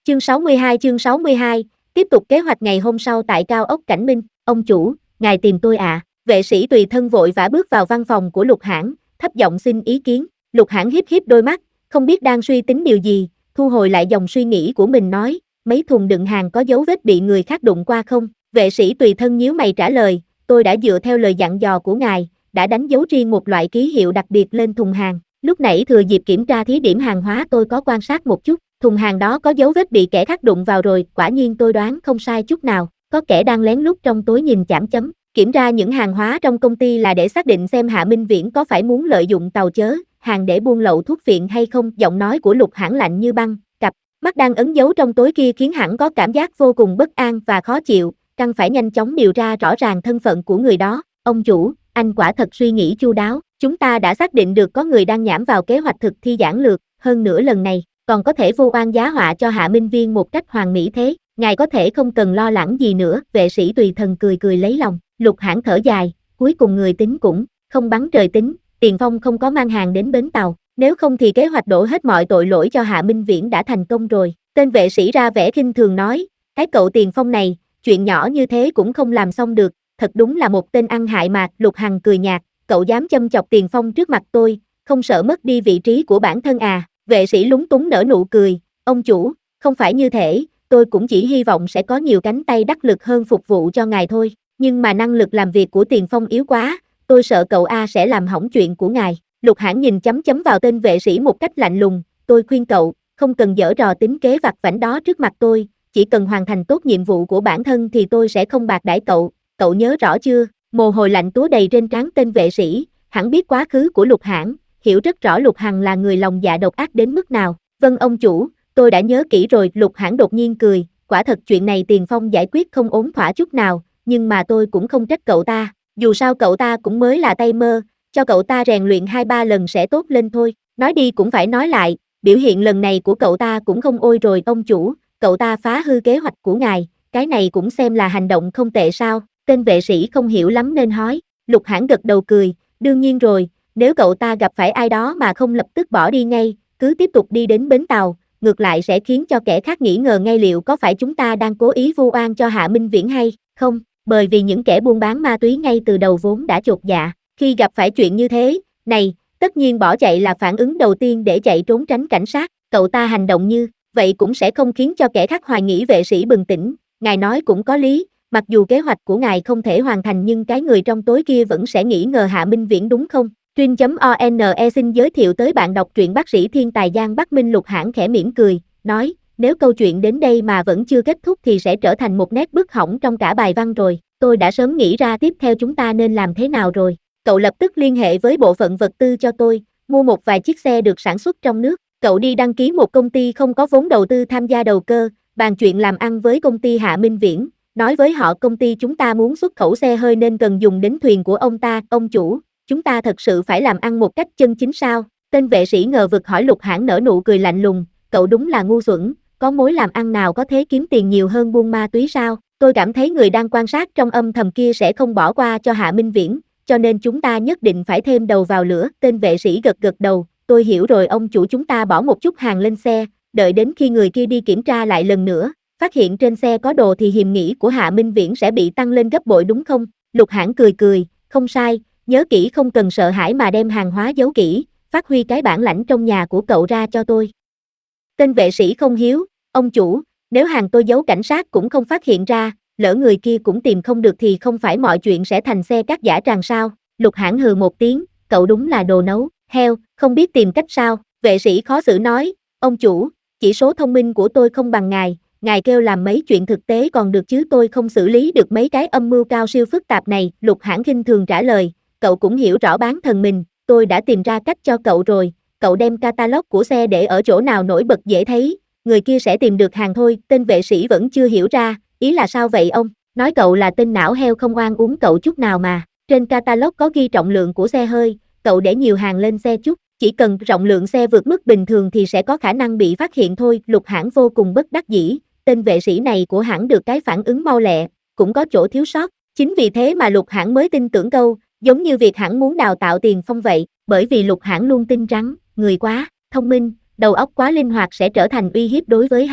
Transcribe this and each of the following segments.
Chương 62, tiếp tục kế hoạch ngày hôm sau tại cao ốc Cảnh Minh. Ông chủ, ngài tìm tôi à? Vệ sĩ tùy thân vội vã bước vào văn phòng của Lục Hãn, thấp giọng xin ý kiến. Lục Hãn híp híp đôi mắt, không biết đang suy tính điều gì, thu hồi lại dòng suy nghĩ của mình nói, mấy thùng đựng hàng có dấu vết bị người khác đụng qua không? Vệ sĩ tùy thân nhíu mày trả lời, tôi đã dựa theo lời dặn dò của ngài, đã đánh dấu riêng một loại ký hiệu đặc biệt lên thùng hàng. Lúc nãy thừa dịp kiểm tra thí điểm hàng hóa tôi có quan sát một chút, thùng hàng đó có dấu vết bị kẻ khác đụng vào rồi, quả nhiên tôi đoán không sai chút nào, có kẻ đang lén lút trong tối nhìn chảm chấm. Kiểm tra những hàng hóa trong công ty là để xác định xem Hạ Minh Viễn có phải muốn lợi dụng tàu chớ hàng để buôn lậu thuốc phiện hay không. Giọng nói của Lục Hãn lạnh như băng, cặp mắt đang ẩn giấu trong tối kia khiến hắn có cảm giác vô cùng bất an và khó chịu, cần phải nhanh chóng điều tra rõ ràng thân phận của người đó. Ông chủ, anh quả thật suy nghĩ chu đáo, chúng ta đã xác định được có người đang nhảm vào kế hoạch thực thi giản lược, hơn nữa lần này còn có thể vu oan giá họa cho Hạ Minh Viên một cách hoàn mỹ thế, ngài có thể không cần lo lắng gì nữa. Vệ sĩ tùy thần cười cười lấy lòng. Lục Hãn thở dài, cuối cùng người tính cũng không bắn trời tính, Tiền Phong không có mang hàng đến bến tàu, nếu không thì kế hoạch đổ hết mọi tội lỗi cho Hạ Minh Viễn đã thành công rồi. Tên vệ sĩ ra vẻ khinh thường nói, cái cậu Tiền Phong này, chuyện nhỏ như thế cũng không làm xong được, thật đúng là một tên ăn hại mà. Lục Hằng cười nhạt, cậu dám châm chọc Tiền Phong trước mặt tôi, không sợ mất đi vị trí của bản thân à? Vệ sĩ lúng túng nở nụ cười, ông chủ, không phải như thế, tôi cũng chỉ hy vọng sẽ có nhiều cánh tay đắc lực hơn phục vụ cho ngài thôi, nhưng mà năng lực làm việc của Tiền Phong yếu quá, tôi sợ cậu A sẽ làm hỏng chuyện của ngài. Lục Hãn nhìn chấm chấm vào tên vệ sĩ một cách lạnh lùng, tôi khuyên cậu, không cần giở trò tính kế vặt vãnh đó trước mặt tôi, chỉ cần hoàn thành tốt nhiệm vụ của bản thân thì tôi sẽ không bạc đãi cậu, cậu nhớ rõ chưa? Mồ hôi lạnh túa đầy trên trán tên vệ sĩ, hắn biết quá khứ của Lục Hãn, hiểu rất rõ Lục Hằng là người lòng dạ độc ác đến mức nào. Vâng ông chủ, tôi đã nhớ kỹ rồi. Lục Hãn đột nhiên cười, quả thật chuyện này Tiền Phong giải quyết không ổn thỏa chút nào, nhưng mà tôi cũng không trách cậu ta, dù sao cậu ta cũng mới là tay mơ, cho cậu ta rèn luyện 2-3 lần sẽ tốt lên thôi. Nói đi cũng phải nói lại, biểu hiện lần này của cậu ta cũng không ôi rồi ông chủ, cậu ta phá hư kế hoạch của ngài, cái này cũng xem là hành động không tệ sao? Tên vệ sĩ không hiểu lắm nên hỏi. Lục Hãn gật đầu cười, đương nhiên rồi, nếu cậu ta gặp phải ai đó mà không lập tức bỏ đi ngay, cứ tiếp tục đi đến bến tàu, ngược lại sẽ khiến cho kẻ khác nghi ngờ ngay liệu có phải chúng ta đang cố ý vu oan cho Hạ Minh Viễn hay không, bởi vì những kẻ buôn bán ma túy ngay từ đầu vốn đã chột dạ, khi gặp phải chuyện như thế, này, tất nhiên bỏ chạy là phản ứng đầu tiên để chạy trốn tránh cảnh sát, cậu ta hành động như vậy cũng sẽ không khiến cho kẻ khác hoài nghi. Vệ sĩ bừng tỉnh, ngài nói cũng có lý, mặc dù kế hoạch của ngài không thể hoàn thành nhưng cái người trong tối kia vẫn sẽ nghi ngờ Hạ Minh Viễn đúng không? Trin.one xin giới thiệu tới bạn đọc truyện bác sĩ thiên tài Giang Bắc Minh. Lục Hãn khẽ mỉm cười, nói, nếu câu chuyện đến đây mà vẫn chưa kết thúc thì sẽ trở thành một nét bức hỏng trong cả bài văn rồi, tôi đã sớm nghĩ ra tiếp theo chúng ta nên làm thế nào rồi. Cậu lập tức liên hệ với bộ phận vật tư cho tôi, mua một vài chiếc xe được sản xuất trong nước, cậu đi đăng ký một công ty không có vốn đầu tư tham gia đầu cơ, bàn chuyện làm ăn với công ty Hạ Minh Viễn, nói với họ công ty chúng ta muốn xuất khẩu xe hơi nên cần dùng đến thuyền của ông ta. Ông chủ, chúng ta thật sự phải làm ăn một cách chân chính sao? Tên vệ sĩ ngờ vực hỏi. Lục Hãn nở nụ cười lạnh lùng, cậu đúng là ngu xuẩn, có mối làm ăn nào có thể kiếm tiền nhiều hơn buôn ma túy sao? Tôi cảm thấy người đang quan sát trong âm thầm kia sẽ không bỏ qua cho Hạ Minh Viễn, cho nên chúng ta nhất định phải thêm đầu vào lửa. Tên vệ sĩ gật gật đầu, tôi hiểu rồi ông chủ, chúng ta bỏ một chút hàng lên xe, đợi đến khi người kia đi kiểm tra lại lần nữa, phát hiện trên xe có đồ thì hiềm nghi của Hạ Minh Viễn sẽ bị tăng lên gấp bội đúng không? Lục Hãn cười cười, không sai, nhớ kỹ không cần sợ hãi mà đem hàng hóa giấu kỹ, phát huy cái bản lãnh trong nhà của cậu ra cho tôi. Tên vệ sĩ không hiếu, ông chủ, nếu hàng tôi giấu cảnh sát cũng không phát hiện ra, lỡ người kia cũng tìm không được thì không phải mọi chuyện sẽ thành xe cát giả tràng sao? Lục Hãn hừ một tiếng, cậu đúng là đồ nấu heo, không biết tìm cách sao? Vệ sĩ khó xử nói, ông chủ, chỉ số thông minh của tôi không bằng ngài kêu làm mấy chuyện thực tế còn được chứ tôi không xử lý được mấy cái âm mưu cao siêu phức tạp này. Lục Hãn khinh thường trả lời, cậu cũng hiểu rõ bán thần mình, tôi đã tìm ra cách cho cậu rồi, cậu đem catalog của xe để ở chỗ nào nổi bật dễ thấy, người kia sẽ tìm được hàng thôi. Tên vệ sĩ vẫn chưa hiểu ra, ý là sao vậy ông? Nói cậu là tên não heo không oan uống cậu chút nào mà, trên catalog có ghi trọng lượng của xe hơi, cậu để nhiều hàng lên xe chút, chỉ cần trọng lượng xe vượt mức bình thường thì sẽ có khả năng bị phát hiện thôi. Lục Hãn vô cùng bất đắc dĩ, tên vệ sĩ này của hãng được cái phản ứng mau lẹ, cũng có chỗ thiếu sót, chính vì thế mà Lục Hãn mới tin tưởng câu, giống như việc hãng muốn đào tạo Tiền Phong vậy, bởi vì Lục Hãn luôn tin rằng, người quá thông minh, đầu óc quá linh hoạt sẽ trở thành uy hiếp đối với hắn.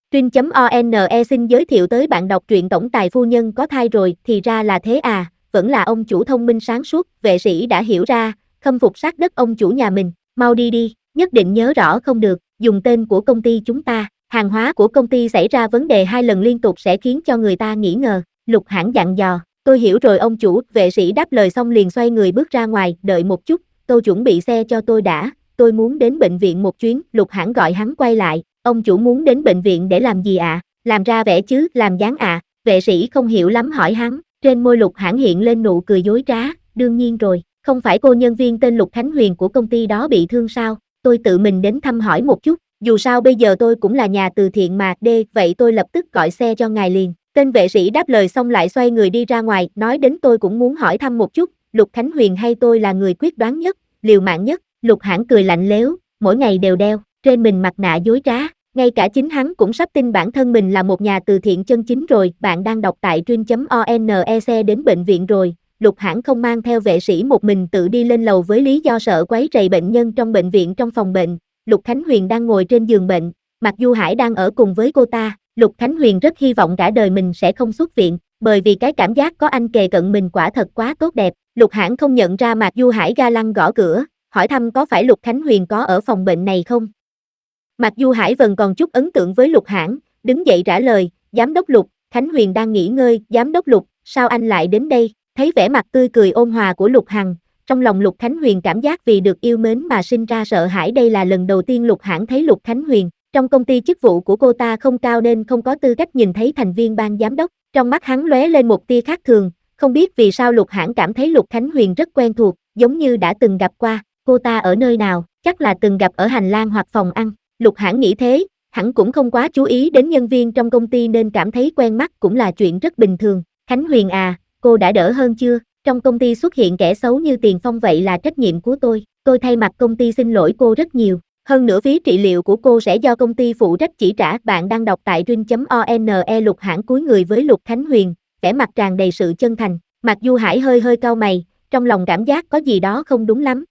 Trin.one xin giới thiệu tới bạn đọc truyện tổng tài phu nhân có thai rồi, thì ra là thế à, vẫn là ông chủ thông minh sáng suốt, vệ sĩ đã hiểu ra, khâm phục sát đất ông chủ nhà mình, mau đi đi, nhất định nhớ rõ không được, dùng tên của công ty chúng ta, hàng hóa của công ty xảy ra vấn đề 2 lần liên tục sẽ khiến cho người ta nghi ngờ, Lục Hãn dặn dò, tôi hiểu rồi ông chủ, vệ sĩ đáp lời xong liền xoay người bước ra ngoài, đợi một chút, tôi chuẩn bị xe cho tôi đã, tôi muốn đến bệnh viện một chuyến, Lục Hãn gọi hắn quay lại, ông chủ muốn đến bệnh viện để làm gì ạ? Làm ra vẻ chứ, làm dáng ạ, vệ sĩ không hiểu lắm hỏi hắn, trên môi Lục Hãn hiện lên nụ cười dối trá, đương nhiên rồi, không phải cô nhân viên tên Lục Khánh Huyền của công ty đó bị thương sao, tôi tự mình đến thăm hỏi một chút, dù sao bây giờ tôi cũng là nhà từ thiện mà, vậy tôi lập tức gọi xe cho ngài liền. Tên vệ sĩ đáp lời xong lại xoay người đi ra ngoài, nói đến tôi cũng muốn hỏi thăm một chút, Lục Khánh Huyền hay tôi là người quyết đoán nhất, liều mạng nhất, Lục Hãn cười lạnh lẽo, mỗi ngày đều đeo trên mình mặt nạ dối trá, ngay cả chính hắn cũng sắp tin bản thân mình là một nhà từ thiện chân chính rồi, bạn đang đọc tại Trin.one xe đến bệnh viện rồi, Lục Hãn không mang theo vệ sĩ một mình tự đi lên lầu với lý do sợ quấy rầy bệnh nhân trong bệnh viện trong phòng bệnh, Lục Khánh Huyền đang ngồi trên giường bệnh, Mạc Du Hải đang ở cùng với cô ta, Lục Khánh Huyền rất hy vọng cả đời mình sẽ không xuất viện, bởi vì cái cảm giác có anh kề cận mình quả thật quá tốt đẹp, Lục Hãn không nhận ra Mạc Du Hải ga lăng gõ cửa, hỏi thăm có phải Lục Khánh Huyền có ở phòng bệnh này không. Mạc Du Hải vẫn còn chút ấn tượng với Lục Hãn, đứng dậy trả lời, giám đốc Lục, Khánh Huyền đang nghỉ ngơi, giám đốc Lục, sao anh lại đến đây, thấy vẻ mặt tươi cười ôn hòa của Lục Hằng, trong lòng Lục Khánh Huyền cảm giác vì được yêu mến mà sinh ra sợ hãi, đây là lần đầu tiên Lục Hãn thấy Lục Khánh Huyền, trong công ty chức vụ của cô ta không cao nên không có tư cách nhìn thấy thành viên ban giám đốc, trong mắt hắn lóe lên một tia khác thường, không biết vì sao Lục Hãn cảm thấy Lục Khánh Huyền rất quen thuộc, giống như đã từng gặp qua, cô ta ở nơi nào, chắc là từng gặp ở hành lang hoặc phòng ăn, Lục Hãn nghĩ thế, hắn cũng không quá chú ý đến nhân viên trong công ty nên cảm thấy quen mắt cũng là chuyện rất bình thường, Khánh Huyền à, cô đã đỡ hơn chưa, trong công ty xuất hiện kẻ xấu như Tiền Phong vậy là trách nhiệm của tôi thay mặt công ty xin lỗi cô rất nhiều. Hơn nữa phí trị liệu của cô sẽ do công ty phụ trách chỉ trả. Bạn đang đọc tại Trin.one. Lục Hãn cúi người với Lục Khánh Huyền, vẻ mặt tràn đầy sự chân thành. Mặc Du Hải hơi cau mày, trong lòng cảm giác có gì đó không đúng lắm.